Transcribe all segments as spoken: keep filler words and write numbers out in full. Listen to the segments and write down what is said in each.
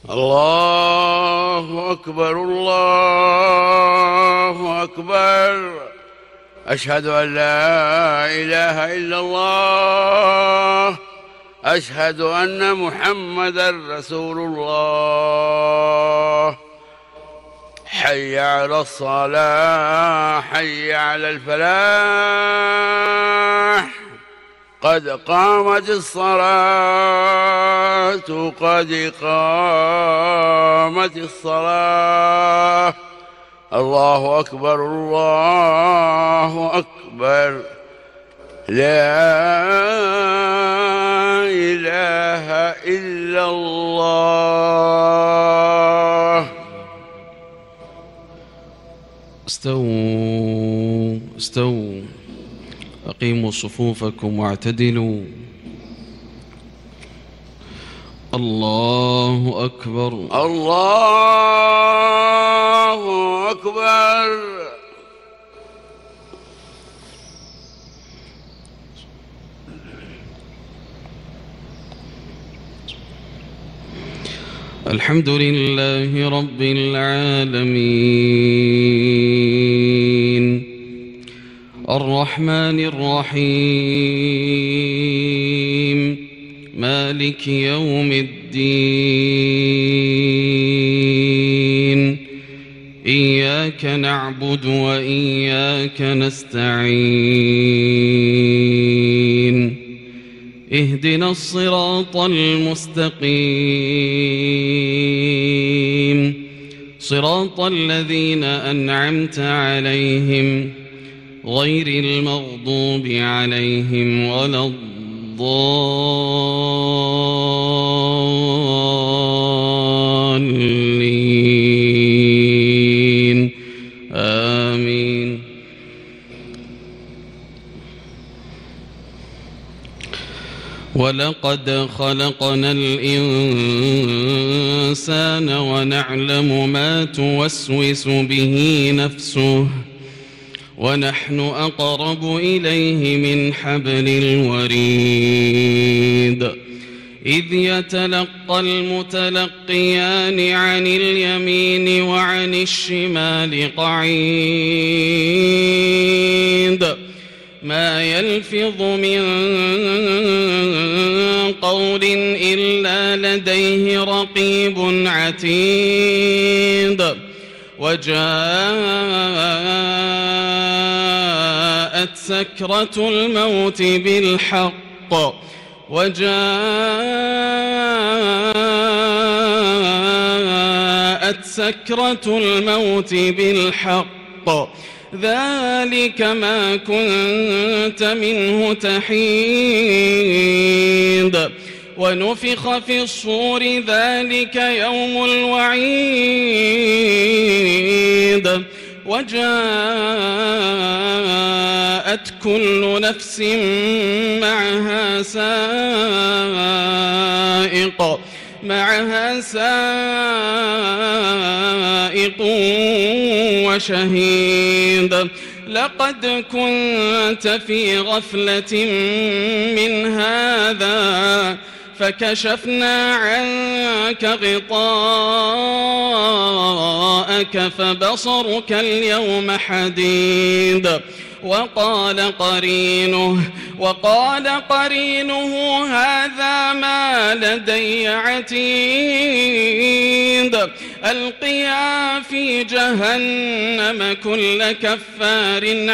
الله أكبر الله أكبر. أشهد أن لا إله إلا الله. أشهد أن محمدًا رسول الله. حي على الصلاة حي على الفلاح. قد قامت الصلاة قد قامت الصلاة. الله أكبر الله أكبر. لا إله إلا الله. استووا استووا أقيموا صفوفكم واعتدلوا. الله أكبر الله أكبر. الحمد لله رب العالمين الرحمن الرحيم مالك يوم الدين. إياك نعبد وإياك نستعين. اهدنا الصراط المستقيم صراط الذين أنعمت عليهم غير المغضوب عليهم ولا الضالين. آمين. ولقد خلقنا الإنسان ونعلم ما توسوس به نفسه ونحن أقرب إليه من حبل الوريد. إذ يتلقى المتلقيان عن اليمين وعن الشمال قعيد. ما يلفظ من قول إلا لديه رقيب عتيد. وجاءت سكرة الموت بالحق وجاءت سكرة الموت بالحق ذلك ما كنت منه تحيد. ونفخ في الصور ذلك يوم الوعيد. وجاءت كل نفس معها سائق معها سائق وشهيد. لقد كنت في غفلة من هذا فكشفنا عنك غطاءك فبصرك اليوم حديد. وقال قرينه وقال قرينه هذا ما لدي عتيد. ألقيا في جهنم كل كفار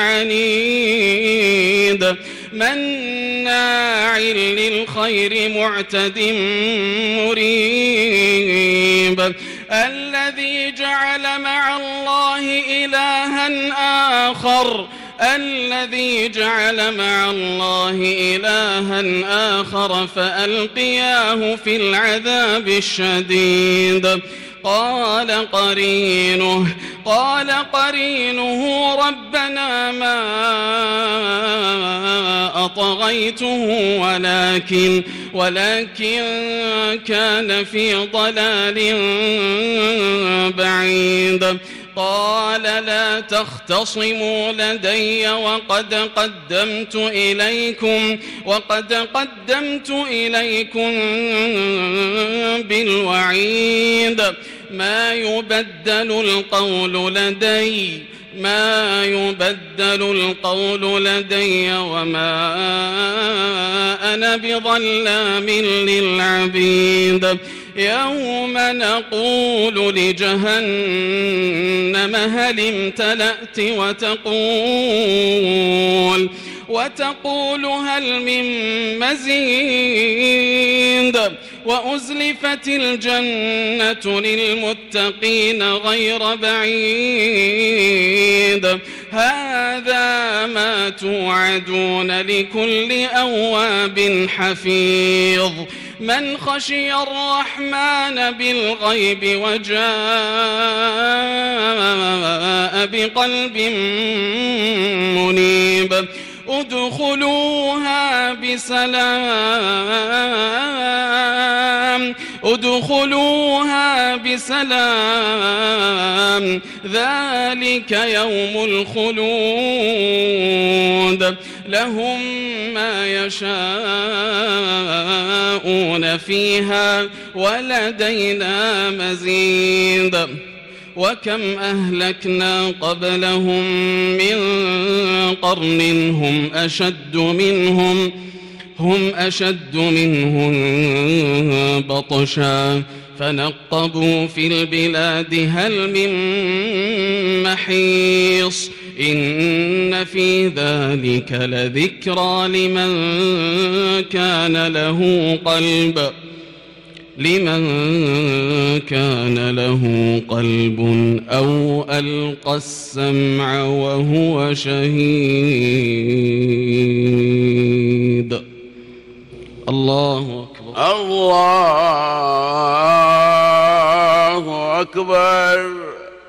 عنيد مناع للخير معتد مريب. الذي جعل مع الله إلها آخر الذي جعل مع الله إلها آخر فألقياه في العذاب الشديد. قال قرينه قال قرينه ربنا ما أطغيته ولكن ولكن كان في ضلال بعيد. قال لا تختصموا لدي وقد قدمت إليكم وقد قدمت إليكم بالوعيد ما يبدل القول لدي ما يبدل القول لدي وما أنا بظلام للعبيد يوم نقول لجهنم هل امتلأت وتقول وتقول هل من مزيد وأزلفت الجنة للمتقين غير بعيد هذا ما توعدون لكل أواب حفيظ من خشي الرحمن بالغيب وجاء بقلب منيب ادخلوها بسلام ادخلوها بسلام ذلك يوم الخلود لهم ما يشاءون فيها ولدينا مزيد وكم أهلكنا قبلهم من قرن هم أشد منهم هم أشد منهم بطشا فنقبوا في البلاد هل من محيص إن في ذلك لذكرى لمن كان له قلب لمن كان له قلب أو ألقى السمع وهو شهيد الله أكبر الله أكبر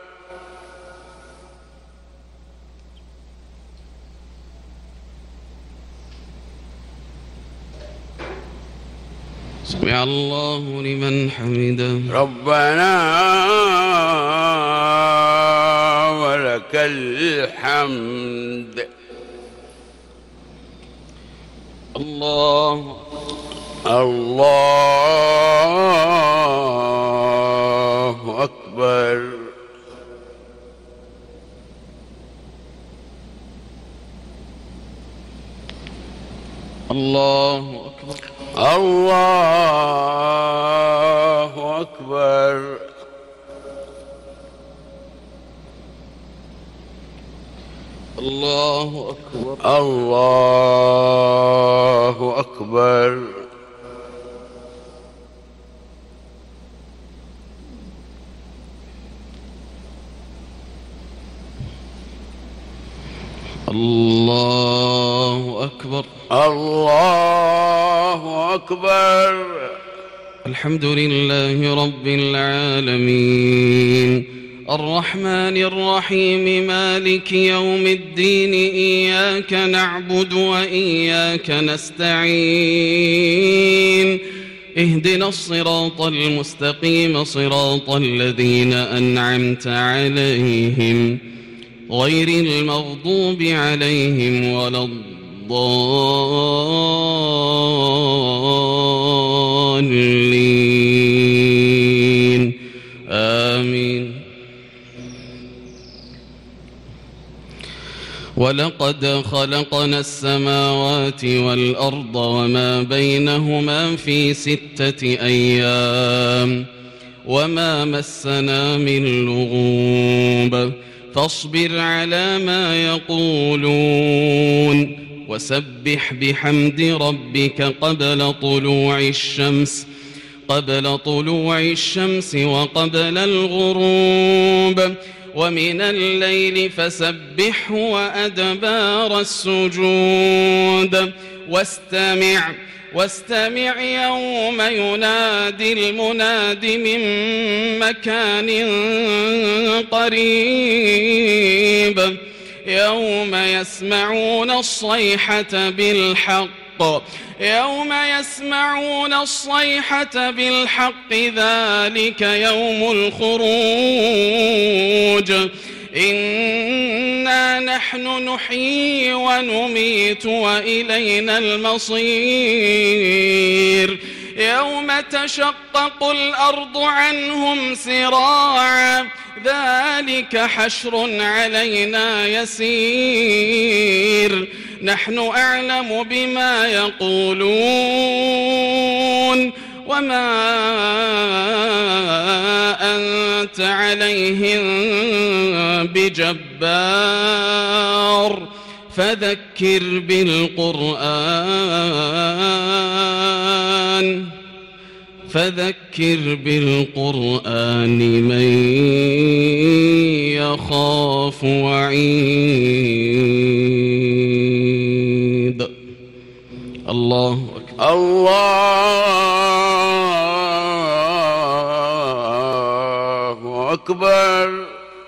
سمع الله لمن حمده ربنا ولك الحمد الله الله أكبر الله أكبر الله أكبر الله أكبر الله أكبر الله أكبر الله أكبر الحمد لله رب العالمين الرحمن الرحيم مالك يوم الدين إياك نعبد وإياك نستعين اهدنا الصراط المستقيم صراط الذين أنعمت عليهم غير المغضوب عليهم ولا الضالين آمين ولقد خلقنا السماوات والأرض وما بينهما في ستة أيام وما مسنا من لغوب فاصبر على ما يقولون وسبح بحمد ربك قبل طلوع الشمس قبل طلوع الشمس وقبل الغروب ومن الليل فسبحه وأدبار السجود واستمع واستمع يوم ينادي المناد من مكان قريب يوم يسمعون الصيحة بالحق يوم يسمعون الصيحة بالحق ذلك يوم الخروج إنا نحن نحيي ونميت وإلينا المصير يوم تشقق الأرض عنهم سراعا ذلك حشر علينا يسير نحن أعلم بما يقولون وما أنت عليهم بجبار فذكر بالقرآن فذكر بالقرآن من يخاف وعيد. الله أكبر. الله أكبر.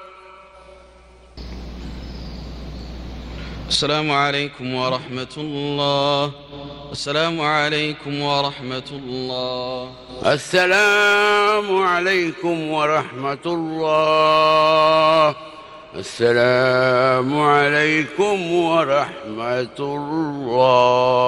السلام عليكم ورحمة الله. السلام عليكم ورحمة الله. السلام عليكم ورحمة الله. السلام عليكم ورحمة الله.